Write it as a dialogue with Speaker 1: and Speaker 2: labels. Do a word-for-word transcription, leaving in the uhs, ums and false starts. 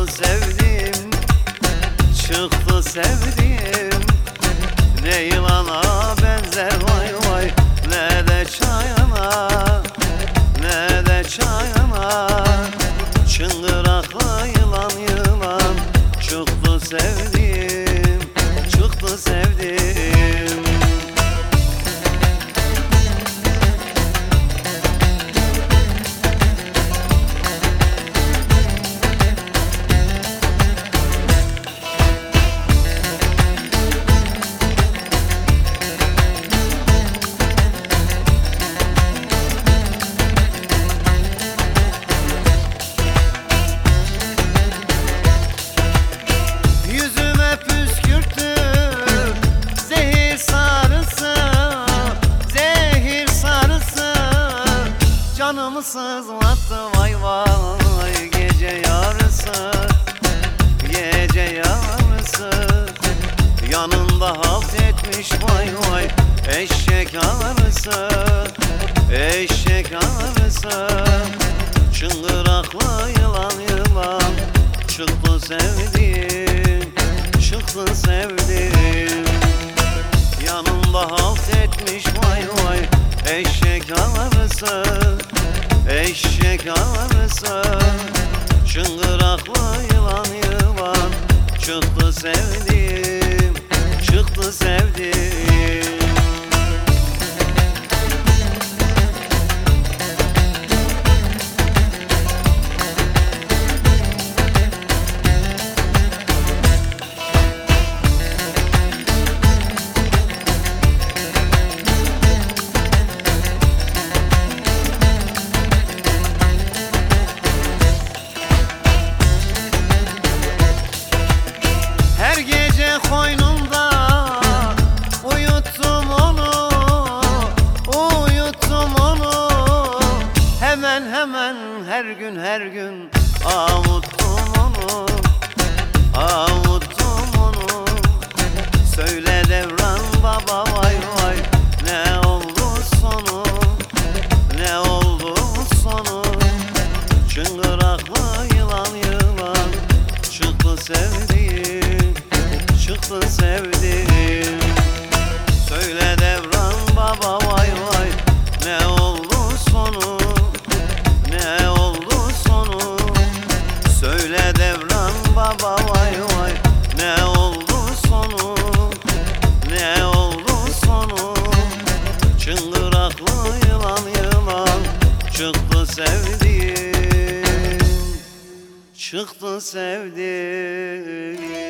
Speaker 1: çıktı sevdim, çıktı sevdim. Ne yılana benzer vay vay, ne de çayana, ne de çayana. Çıngıraklı yılan yılan çıktı sevdim, çıktı sevdim. Canımı sızlattı vay vay gece yarısı, gece yarısı. Yanında halt etmiş vay vay eşek arısı, eşek arısı. Çıngıraklı yılan yılan çıktı sevdim, çıktı sevdim. Yanında halt etmiş vay vay eşek arısı, eşek arısı. Çıngıraklı yılan yılan çıktı sevdim, çıktı sevdim. Her gece koynumda uyuttum onu, uyuttum onu. Hemen hemen her gün her gün avuttum onu, avuttum onu. Söyle Devran baba vay vay, ne oldu sonu, ne oldu sonu. Çıngıraklı yılan yılan çıktı sevdim, çıktı sevdim. Söyle Devran baba vay vay, ne oldu sonu, ne oldu sonu. Söyle Devran baba vay vay, ne oldu sonu, ne oldu sonu. Çıngıraklı yılan yılan çıktı sevdim, çıktı sevdim.